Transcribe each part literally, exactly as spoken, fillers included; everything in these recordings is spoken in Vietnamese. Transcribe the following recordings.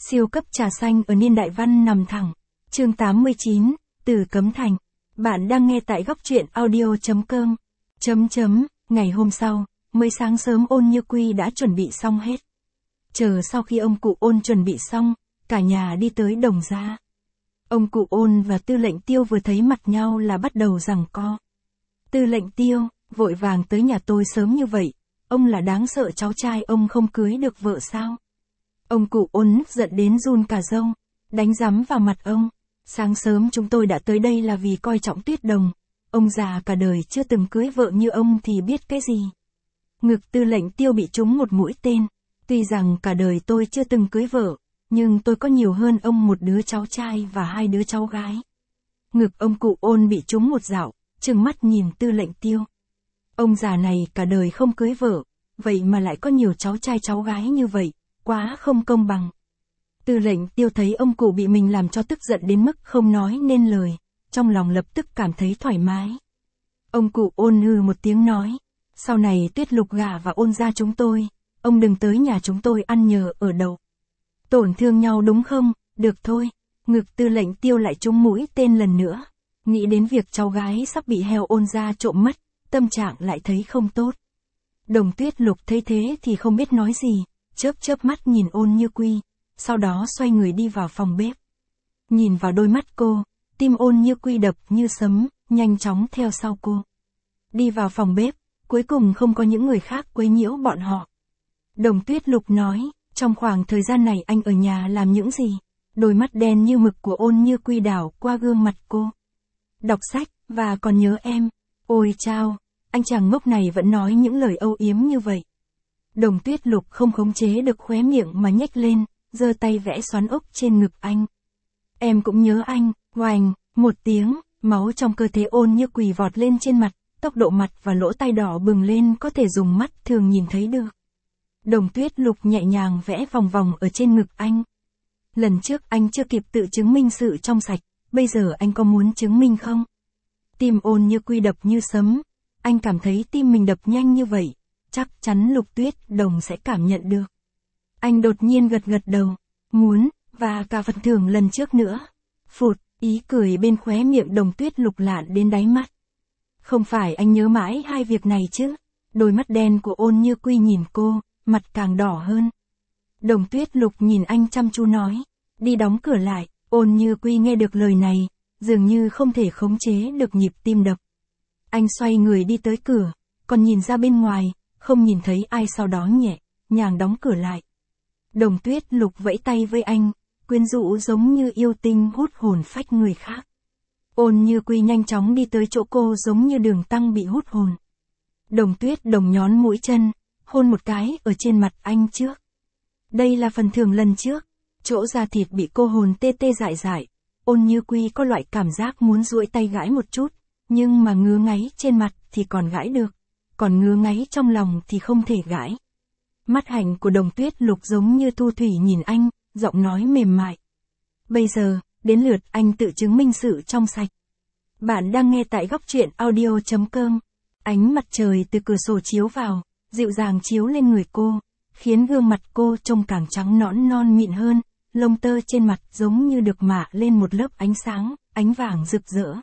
Siêu cấp trà xanh ở Niên Đại Văn nằm thẳng. Chương tám mươi chín, từ Cấm Thành. Bạn đang nghe tại góc truyện audio.com. Chấm chấm, ngày hôm sau, mới sáng sớm Ôn Như Quy đã chuẩn bị xong hết. Chờ sau khi ông cụ Ôn chuẩn bị xong, cả nhà đi tới Đồng gia. Ông cụ Ôn và Tư lệnh Tiêu vừa thấy mặt nhau là bắt đầu giằng co. Tư lệnh Tiêu, vội vàng tới nhà tôi sớm như vậy, ông là đáng sợ cháu trai ông không cưới được vợ sao? Ông cụ Ôn giận đến run cả râu, đánh rắm vào mặt ông. Sáng sớm chúng tôi đã tới đây là vì coi trọng Tuyết Đồng. Ông già cả đời chưa từng cưới vợ như ông thì biết cái gì. Ngực Tư lệnh Tiêu bị trúng một mũi tên. Tuy rằng cả đời tôi chưa từng cưới vợ, nhưng tôi có nhiều hơn ông một đứa cháu trai và hai đứa cháu gái. Ngực ông cụ Ôn bị trúng một dạo, trừng mắt nhìn Tư lệnh Tiêu. Ông già này cả đời không cưới vợ, vậy mà lại có nhiều cháu trai cháu gái như vậy, quá không công bằng. Tư lệnh Tiêu thấy ông cụ bị mình làm cho tức giận đến mức không nói nên lời, trong lòng lập tức cảm thấy thoải mái. Ông cụ Ôn hừ một tiếng nói, sau này Tuyết Lục gả và Ôn gia chúng tôi, ông đừng tới nhà chúng tôi ăn nhờ ở đậu. Tổn thương nhau đúng không? Được thôi. Ngực Tư lệnh Tiêu lại trúng mũi tên lần nữa. Nghĩ đến việc cháu gái sắp bị heo Ôn gia trộm mất, tâm trạng lại thấy không tốt. Đồng Tuyết Lục thấy thế thì không biết nói gì, chớp chớp mắt nhìn Ôn Như Quy, sau đó xoay người đi vào phòng bếp. Nhìn vào đôi mắt cô, tim Ôn Như Quy đập như sấm, nhanh chóng theo sau cô. Đi vào phòng bếp, cuối cùng không có những người khác quấy nhiễu bọn họ. Đồng Tuyết Lục nói, trong khoảng thời gian này anh ở nhà làm những gì? Đôi mắt đen như mực của Ôn Như Quy đảo qua gương mặt cô. Đọc sách, và còn nhớ em. Ôi chao, anh chàng ngốc này vẫn nói những lời âu yếm như vậy. Đồng Tuyết Lục không khống chế được khóe miệng mà nhếch lên, giơ tay vẽ xoắn ốc trên ngực anh. Em cũng nhớ anh. Oành, một tiếng, máu trong cơ thể Ôn Như Quỳ vọt lên trên mặt, tốc độ mặt và lỗ tai đỏ bừng lên có thể dùng mắt thường nhìn thấy được. Đồng Tuyết Lục nhẹ nhàng vẽ vòng vòng ở trên ngực anh. Lần trước anh chưa kịp tự chứng minh sự trong sạch, bây giờ anh có muốn chứng minh không? Tim Ôn Như Quy đập như sấm, anh cảm thấy tim mình đập nhanh như vậy, chắc chắn Lục Tuyết Đồng sẽ cảm nhận được. Anh đột nhiên gật gật đầu, muốn, và cả phần thưởng lần trước nữa. Phụt, ý cười bên khóe miệng Đồng Tuyết Lục lạn đến đáy mắt. Không phải anh nhớ mãi hai việc này chứ? Đôi mắt đen của Ôn Như Quy nhìn cô, mặt càng đỏ hơn. Đồng Tuyết Lục nhìn anh chăm chú nói, đi đóng cửa lại. Ôn Như Quy nghe được lời này, dường như không thể khống chế được nhịp tim đập. Anh xoay người đi tới cửa, còn nhìn ra bên ngoài, không nhìn thấy ai, sau đó nhẹ nhàng đóng cửa lại. Đồng Tuyết Lục vẫy tay với anh, quyến rũ giống như yêu tinh hút hồn phách người khác. Ôn Như Quy nhanh chóng đi tới chỗ cô giống như đường tăng bị hút hồn. Đồng Tuyết Đồng nhón mũi chân, hôn một cái ở trên mặt anh trước. Đây là phần thưởng lần trước, chỗ da thịt bị cô hồn tê tê dại dại. Ôn Như Quy có loại cảm giác muốn duỗi tay gãi một chút, nhưng mà ngứa ngáy trên mặt thì còn gãi được, còn ngứa ngáy trong lòng thì không thể gãi. Mắt hạnh của Đồng Tuyết Lục giống như thu thủy nhìn anh, giọng nói mềm mại. Bây giờ, đến lượt anh tự chứng minh sự trong sạch. Bạn đang nghe tại góc truyện audio.com. Ánh mặt trời từ cửa sổ chiếu vào, dịu dàng chiếu lên người cô, khiến gương mặt cô trông càng trắng nõn non mịn hơn, lông tơ trên mặt giống như được mạ lên một lớp ánh sáng, ánh vàng rực rỡ.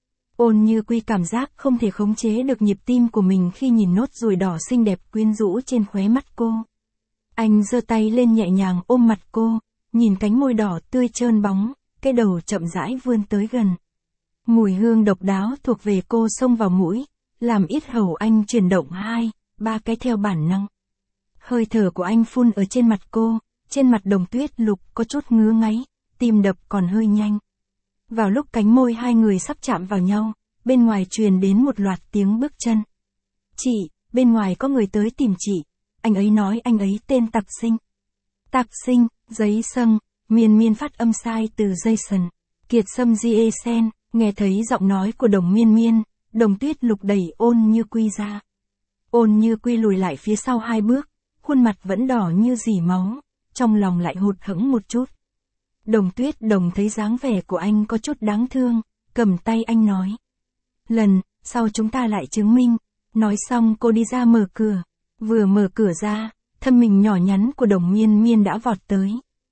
Ôn Như Quy cảm giác không thể khống chế được nhịp tim của mình khi nhìn nốt ruồi đỏ xinh đẹp quyến rũ trên khóe mắt cô. Anh giơ tay lên nhẹ nhàng ôm mặt cô, nhìn cánh môi đỏ tươi trơn bóng, cái đầu chậm rãi vươn tới gần. Mùi hương độc đáo thuộc về cô xông vào mũi, làm yết hầu anh chuyển động hai, ba cái theo bản năng. Hơi thở của anh phun ở trên mặt cô, trên mặt Đồng Tuyết Lục có chút ngứa ngáy, tim đập còn hơi nhanh. Vào lúc cánh môi hai người sắp chạm vào nhau, bên ngoài truyền đến một loạt tiếng bước chân. Chị, bên ngoài có người tới tìm chị. Anh ấy nói anh ấy tên Tạc Sinh. Tạc Sinh, giấy sâng, miên miên phát âm sai từ Jason. Kiệt Sâm Giesen, nghe thấy giọng nói của Đồng Miên Miên, Đồng Tuyết Lục đẩy Ôn Như Quy ra. Ôn Như Quy lùi lại phía sau hai bước, khuôn mặt vẫn đỏ như dỉ máu, trong lòng lại hụt hẫng một chút. Đồng Tuyết Đồng thấy dáng vẻ của anh có chút đáng thương, cầm tay anh nói. Lần sau chúng ta lại chứng minh. Nói xong cô đi ra mở cửa. Vừa mở cửa ra, thân mình nhỏ nhắn của Đồng Miên Miên đã vọt tới.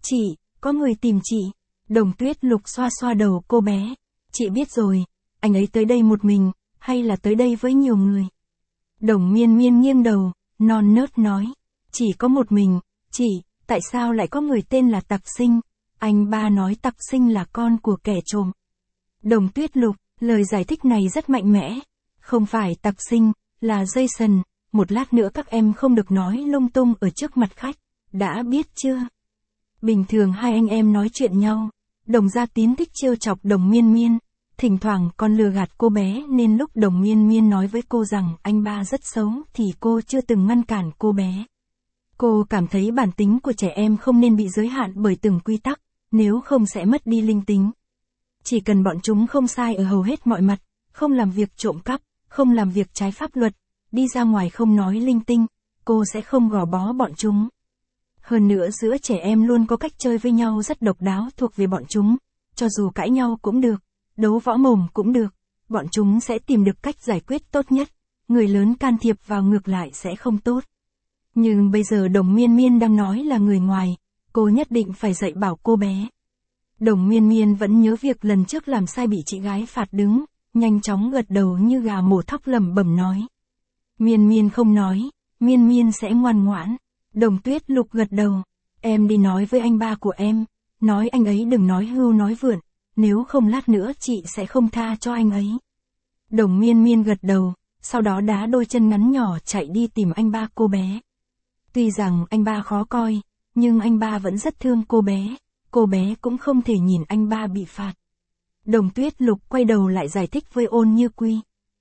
Chị, có người tìm chị. Đồng Tuyết Lục xoa xoa đầu cô bé. Chị biết rồi, anh ấy tới đây một mình, hay là tới đây với nhiều người? Đồng Miên Miên nghiêng đầu, non nớt nói. Chỉ có một mình, chị, tại sao lại có người tên là Tặc Sinh? Anh ba nói Tặc Sinh là con của kẻ trộm. Đồng Tuyết Lục, lời giải thích này rất mạnh mẽ. Không phải Tặc Sinh, là Jason, một lát nữa các em không được nói lung tung ở trước mặt khách, đã biết chưa? Bình thường hai anh em nói chuyện nhau, Đồng Gia Tín thích trêu chọc Đồng Miên Miên, thỉnh thoảng còn lừa gạt cô bé nên lúc Đồng Miên Miên nói với cô rằng anh ba rất xấu thì cô chưa từng ngăn cản cô bé. Cô cảm thấy bản tính của trẻ em không nên bị giới hạn bởi từng quy tắc, nếu không sẽ mất đi linh tính. Chỉ cần bọn chúng không sai ở hầu hết mọi mặt, không làm việc trộm cắp, không làm việc trái pháp luật, đi ra ngoài không nói linh tinh, cô sẽ không gò bó bọn chúng. Hơn nữa giữa trẻ em luôn có cách chơi với nhau rất độc đáo thuộc về bọn chúng, cho dù cãi nhau cũng được, đấu võ mồm cũng được, bọn chúng sẽ tìm được cách giải quyết tốt nhất, người lớn can thiệp vào ngược lại sẽ không tốt. Nhưng bây giờ Đồng Miên Miên đang nói là người ngoài, cô nhất định phải dạy bảo cô bé. Đồng Miên Miên vẫn nhớ việc lần trước làm sai bị chị gái phạt đứng, nhanh chóng gật đầu như gà mổ thóc lẩm bẩm nói. Miên Miên không nói, Miên Miên sẽ ngoan ngoãn. Đồng Tuyết Lục gật đầu, em đi nói với anh ba của em, nói anh ấy đừng nói hưu nói vượn, nếu không lát nữa chị sẽ không tha cho anh ấy. Đồng Miên Miên gật đầu, sau đó đá đôi chân ngắn nhỏ chạy đi tìm anh ba cô bé. Tuy rằng anh ba khó coi, nhưng anh ba vẫn rất thương cô bé, cô bé cũng không thể nhìn anh ba bị phạt. Đồng Tuyết Lục quay đầu lại giải thích với Ôn Như Quy.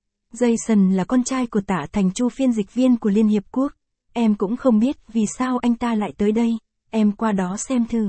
Jason là con trai của Tạ Thành Chu phiên dịch viên của Liên Hiệp Quốc. Em cũng không biết vì sao anh ta lại tới đây, em qua đó xem thử.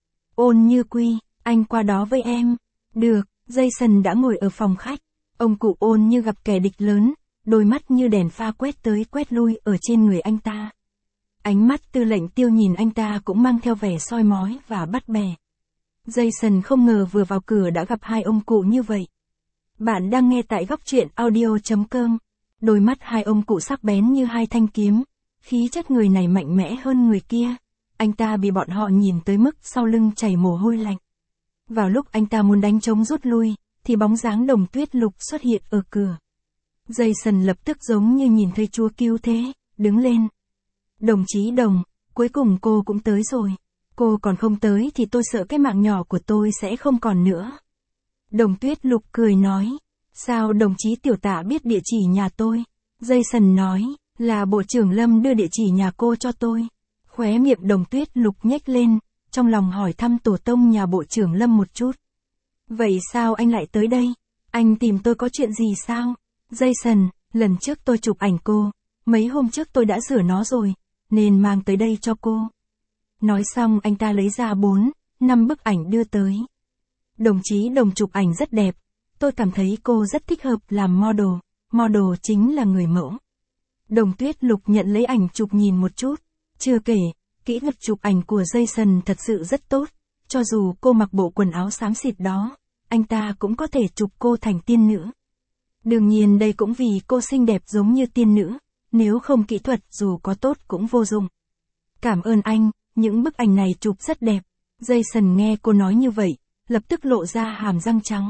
Ôn Như Quy, anh qua đó với em. Được, Jason đã ngồi ở phòng khách. Ông cụ Ôn như gặp kẻ địch lớn, đôi mắt như đèn pha quét tới quét lui ở trên người anh ta. Ánh mắt Tư Lệnh Tiêu nhìn anh ta cũng mang theo vẻ soi mói và bắt bè. Jason không ngờ vừa vào cửa đã gặp hai ông cụ như vậy. Bạn đang nghe tại góc truyện audio chấm com. Đôi mắt hai ông cụ sắc bén như hai thanh kiếm. Khí chất người này mạnh mẽ hơn người kia. Anh ta bị bọn họ nhìn tới mức sau lưng chảy mồ hôi lạnh. Vào lúc anh ta muốn đánh trống rút lui, thì bóng dáng Đồng Tuyết Lục xuất hiện ở cửa. Jason lập tức giống như nhìn thấy Chúa cứu thế, đứng lên. Đồng chí Đồng, cuối cùng cô cũng tới rồi. Cô còn không tới thì tôi sợ cái mạng nhỏ của tôi sẽ không còn nữa. Đồng Tuyết Lục cười nói. Sao đồng chí Tiểu Tạ biết địa chỉ nhà tôi? Jason nói, là Bộ trưởng Lâm đưa địa chỉ nhà cô cho tôi. Khóe miệng Đồng Tuyết Lục nhếch lên, trong lòng hỏi thăm tổ tông nhà Bộ trưởng Lâm một chút. Vậy sao anh lại tới đây? Anh tìm tôi có chuyện gì sao? Jason, lần trước tôi chụp ảnh cô, mấy hôm trước tôi đã rửa nó rồi, nên mang tới đây cho cô. Nói xong anh ta lấy ra bốn, năm bức ảnh đưa tới. Đồng chí Đồng chụp ảnh rất đẹp, tôi cảm thấy cô rất thích hợp làm model, model chính là người mẫu. Đồng Tuyết Lục nhận lấy ảnh chụp nhìn một chút, chưa kể, kỹ thuật chụp ảnh của Jason thật sự rất tốt, cho dù cô mặc bộ quần áo xám xịt đó, anh ta cũng có thể chụp cô thành tiên nữ. Đương nhiên đây cũng vì cô xinh đẹp giống như tiên nữ, nếu không kỹ thuật dù có tốt cũng vô dụng. Cảm ơn anh, những bức ảnh này chụp rất đẹp. Jason nghe cô nói như vậy, lập tức lộ ra hàm răng trắng.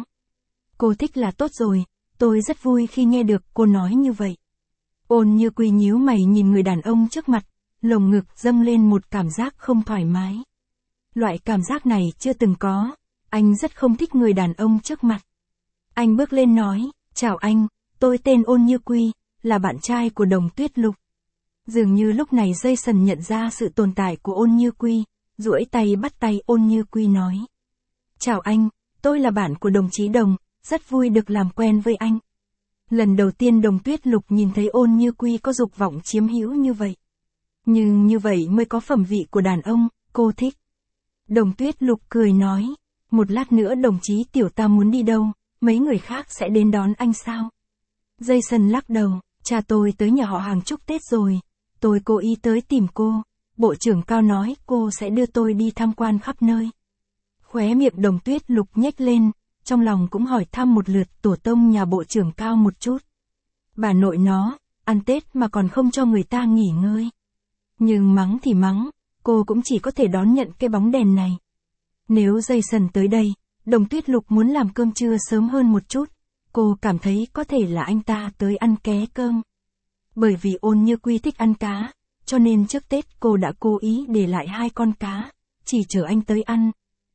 Cô thích là tốt rồi, tôi rất vui khi nghe được cô nói như vậy. Ôn Như Quy nhíu mày nhìn người đàn ông trước mặt, lồng ngực dâng lên một cảm giác không thoải mái. Loại cảm giác này chưa từng có, anh rất không thích người đàn ông trước mặt. Anh bước lên nói, chào anh, tôi tên Ôn Như Quy, là bạn trai của Đồng Tuyết Lục. Dường như lúc này Jason nhận ra sự tồn tại của Ôn Như Quy, duỗi tay bắt tay Ôn Như Quy nói. Chào anh, tôi là bạn của đồng chí Đồng, rất vui được làm quen với anh. Lần đầu tiên Đồng Tuyết Lục nhìn thấy Ôn Như Quy có dục vọng chiếm hữu như vậy. Nhưng như vậy mới có phẩm vị của đàn ông, cô thích. Đồng Tuyết Lục cười nói, một lát nữa đồng chí Tiểu ta muốn đi đâu, mấy người khác sẽ đến đón anh sao? Jason lắc đầu, cha tôi tới nhà họ hàng chúc Tết rồi, tôi cố ý tới tìm cô, Bộ trưởng Cao nói cô sẽ đưa tôi đi tham quan khắp nơi. Khóe miệng Đồng Tuyết Lục nhếch lên, trong lòng cũng hỏi thăm một lượt tổ tông nhà Bộ trưởng Cao một chút. Bà nội nó, ăn Tết mà còn không cho người ta nghỉ ngơi. Nhưng mắng thì mắng, cô cũng chỉ có thể đón nhận cái bóng đèn này. Nếu Jason tới đây, Đồng Tuyết Lục muốn làm cơm trưa sớm hơn một chút, cô cảm thấy có thể là anh ta tới ăn ké cơm. Bởi vì Ôn Như Quy thích ăn cá, cho nên trước Tết cô đã cố ý để lại hai con cá, chỉ chờ anh tới ăn.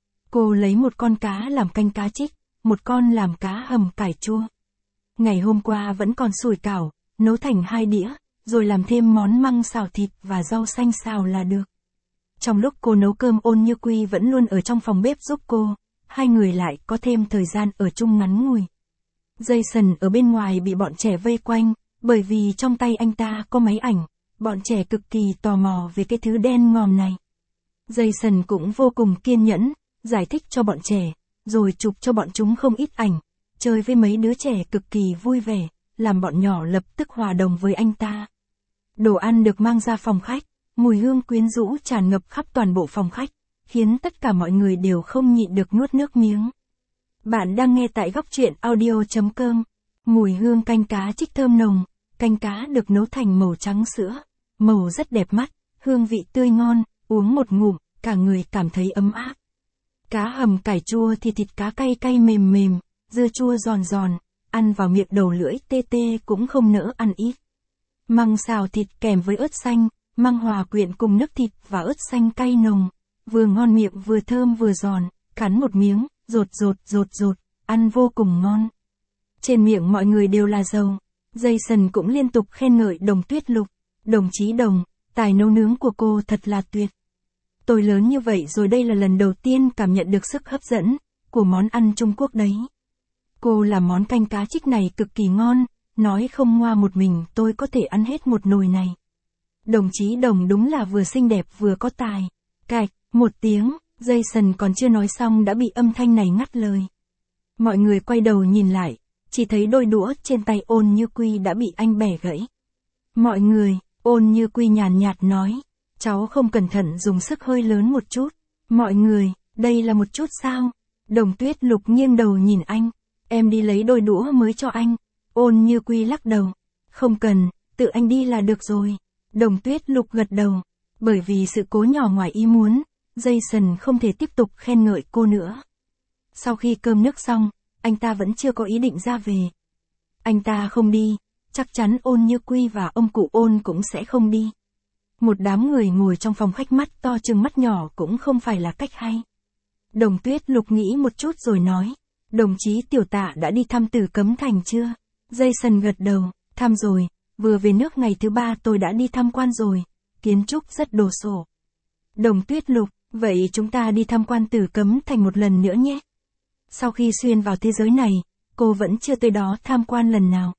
Cô lấy một con cá làm canh cá trích, một con làm cá hầm cải chua. Ngày hôm qua vẫn còn sủi cảo, nấu thành hai đĩa, rồi làm thêm món măng xào thịt và rau xanh xào là được. Trong lúc cô nấu cơm Ôn Như Quy vẫn luôn ở trong phòng bếp giúp cô, hai người lại có thêm thời gian ở chung ngắn ngủi. Jason ở bên ngoài bị bọn trẻ vây quanh, bởi vì trong tay anh ta có máy ảnh, bọn trẻ cực kỳ tò mò về cái thứ đen ngòm này. Jason cũng vô cùng kiên nhẫn, giải thích cho bọn trẻ, rồi chụp cho bọn chúng không ít ảnh, chơi với mấy đứa trẻ cực kỳ vui vẻ, làm bọn nhỏ lập tức hòa đồng với anh ta. Đồ ăn được mang ra phòng khách, mùi hương quyến rũ tràn ngập khắp toàn bộ phòng khách, khiến tất cả mọi người đều không nhịn được nuốt nước miếng. Bạn đang nghe tại góc truyện audio chấm com. Mùi hương canh cá trích thơm nồng, canh cá được nấu thành màu trắng sữa, màu rất đẹp mắt, hương vị tươi ngon, uống một ngụm, cả người cảm thấy ấm áp. Cá hầm cải chua thì thịt cá cay cay mềm mềm, dưa chua giòn giòn, ăn vào miệng đầu lưỡi tê tê cũng không nỡ ăn ít. Măng xào thịt kèm với ớt xanh, măng hòa quyện cùng nước thịt và ớt xanh cay nồng, vừa ngon miệng vừa thơm vừa giòn, cắn một miếng, rột rột rột rột, ăn vô cùng ngon. Trên miệng mọi người đều là dầu. Jason cũng liên tục khen ngợi Đồng Tuyết Lục. Đồng chí Đồng, tài nấu nướng của cô thật là tuyệt. Tôi lớn như vậy rồi đây là lần đầu tiên cảm nhận được sức hấp dẫn của món ăn Trung Quốc đấy. Cô làm món canh cá trích này cực kỳ ngon, nói không ngoa một mình tôi có thể ăn hết một nồi này. Đồng chí Đồng đúng là vừa xinh đẹp vừa có tài. Cạch, một tiếng, Jason còn chưa nói xong đã bị âm thanh này ngắt lời. Mọi người quay đầu nhìn lại, chỉ thấy đôi đũa trên tay Ôn Như Quy đã bị anh bẻ gãy. Mọi người, Ôn Như Quy nhàn nhạt nói, cháu không cẩn thận dùng sức hơi lớn một chút. Mọi người, đây là một chút sao? Đồng Tuyết Lục nghiêng đầu nhìn anh, em đi lấy đôi đũa mới cho anh. Ôn Như Quy lắc đầu, không cần, tự anh đi là được rồi. Đồng Tuyết Lục gật đầu, bởi vì sự cố nhỏ ngoài ý muốn, Jason không thể tiếp tục khen ngợi cô nữa. Sau khi cơm nước xong, anh ta vẫn chưa có ý định ra về. Anh ta không đi, chắc chắn Ôn Như Quy và ông cụ Ôn cũng sẽ không đi. Một đám người ngồi trong phòng khách mắt to trừng mắt nhỏ cũng không phải là cách hay. Đồng Tuyết Lục nghĩ một chút rồi nói, đồng chí Tiểu Tạ đã đi thăm Tử Cấm Thành chưa? Jason gật đầu, thăm rồi, vừa về nước ngày thứ ba tôi đã đi tham quan rồi, kiến trúc rất đồ sộ. Đồng Tuyết Lục, vậy chúng ta đi tham quan Tử Cấm Thành một lần nữa nhé. Sau khi xuyên vào thế giới này, cô vẫn chưa tới đó tham quan lần nào.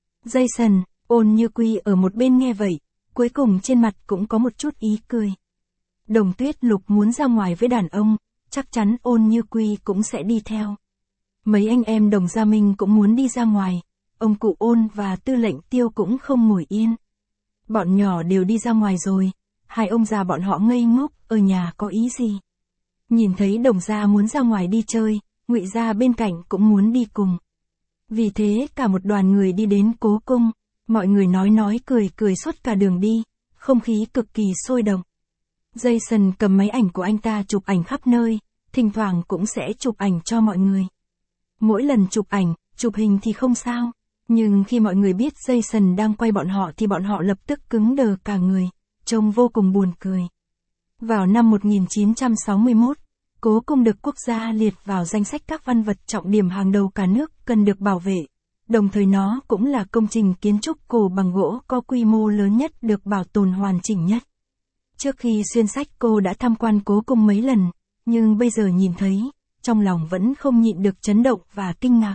Jason, Ôn Như Quy ở một bên nghe vậy, cuối cùng trên mặt cũng có một chút ý cười. Đồng Tuyết Lục muốn ra ngoài với đàn ông, chắc chắn Ôn Như Quy cũng sẽ đi theo. Mấy anh em Đồng Gia Minh cũng muốn đi ra ngoài, ông cụ Ôn và tư lệnh Tiêu cũng không ngồi yên. Bọn nhỏ đều đi ra ngoài rồi, hai ông già bọn họ ngây ngốc, ở nhà có ý gì? Nhìn thấy Đồng Gia muốn ra ngoài đi chơi, Ngụy Gia bên cạnh cũng muốn đi cùng. Vì thế cả một đoàn người đi đến Cố Cung, mọi người nói nói cười cười suốt cả đường đi, không khí cực kỳ sôi động. Jason cầm máy ảnh của anh ta chụp ảnh khắp nơi, thỉnh thoảng cũng sẽ chụp ảnh cho mọi người. Mỗi lần chụp ảnh, chụp hình thì không sao, nhưng khi mọi người biết Jason đang quay bọn họ thì bọn họ lập tức cứng đờ cả người, trông vô cùng buồn cười. Vào năm một nghìn chín trăm sáu mươi mốt, Cố Cung được quốc gia liệt vào danh sách các văn vật trọng điểm hàng đầu cả nước cần được bảo vệ. Đồng thời nó cũng là công trình kiến trúc cổ bằng gỗ có quy mô lớn nhất được bảo tồn hoàn chỉnh nhất. Trước khi xuyên sách cô đã tham quan Cố Cung mấy lần, nhưng bây giờ nhìn thấy, trong lòng vẫn không nhịn được chấn động và kinh ngạc.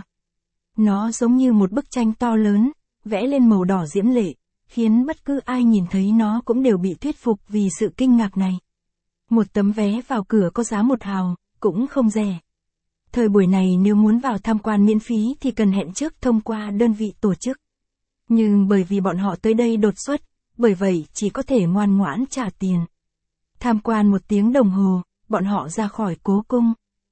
Nó giống như một bức tranh to lớn, vẽ lên màu đỏ diễm lệ, khiến bất cứ ai nhìn thấy nó cũng đều bị thuyết phục vì sự kinh ngạc này. Một tấm vé vào cửa có giá một hào, cũng không rẻ. Thời buổi này nếu muốn vào tham quan miễn phí thì cần hẹn trước thông qua đơn vị tổ chức. Nhưng bởi vì bọn họ tới đây đột xuất, bởi vậy chỉ có thể ngoan ngoãn trả tiền. Tham quan một tiếng đồng hồ, bọn họ ra khỏi Cố Cung.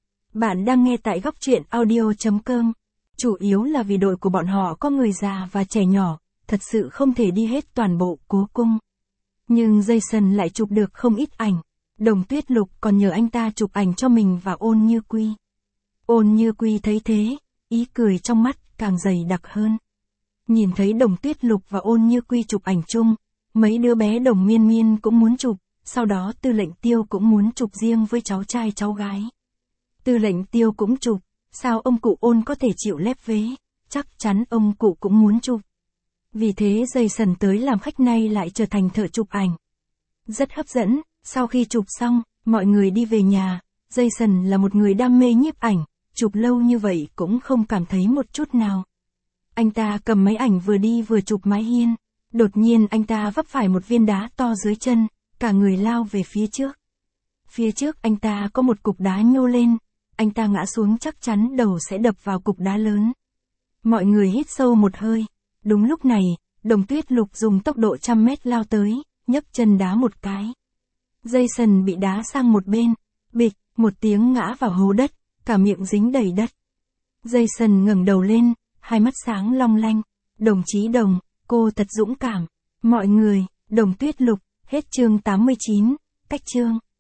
Bạn đang nghe tại góc truyện audio chấm com. Chủ yếu là vì đội của bọn họ có người già và trẻ nhỏ, thật sự không thể đi hết toàn bộ Cố Cung. Nhưng Jason lại chụp được không ít ảnh. Đồng Tuyết Lục còn nhờ anh ta chụp ảnh cho mình và Ôn Như Quy. Ôn Như Quy thấy thế, ý cười trong mắt càng dày đặc hơn. Nhìn thấy Đồng Tuyết Lục và Ôn Như Quy chụp ảnh chung, mấy đứa bé Đồng Miên Miên cũng muốn chụp, sau đó Tư lệnh Tiêu cũng muốn chụp riêng với cháu trai cháu gái. Tư lệnh Tiêu cũng chụp, sao ông cụ Ôn có thể chịu lép vế, chắc chắn ông cụ cũng muốn chụp. Vì thế Jason tới làm khách nay lại trở thành thợ chụp ảnh. Rất hấp dẫn, sau khi chụp xong, mọi người đi về nhà, Jason là một người đam mê nhiếp ảnh, chụp lâu như vậy cũng không cảm thấy một chút nào. Anh ta cầm máy ảnh vừa đi vừa chụp mái hiên, đột nhiên anh ta vấp phải một viên đá to dưới chân, cả người lao về phía trước. Phía trước anh ta có một cục đá nhô lên, anh ta ngã xuống chắc chắn đầu sẽ đập vào cục đá lớn. Mọi người hít sâu một hơi, đúng lúc này, Đồng Tuyết Lục dùng tốc độ trăm mét lao tới, nhấc chân đá một cái. Jason bị đá sang một bên, bịch, một tiếng ngã vào hố đất, cả miệng dính đầy đất. Jason ngẩng đầu lên, hai mắt sáng long lanh. Đồng chí Đồng, cô thật dũng cảm. Mọi người, Đồng Tuyết Lục, hết chương tám mươi chín, cách chương.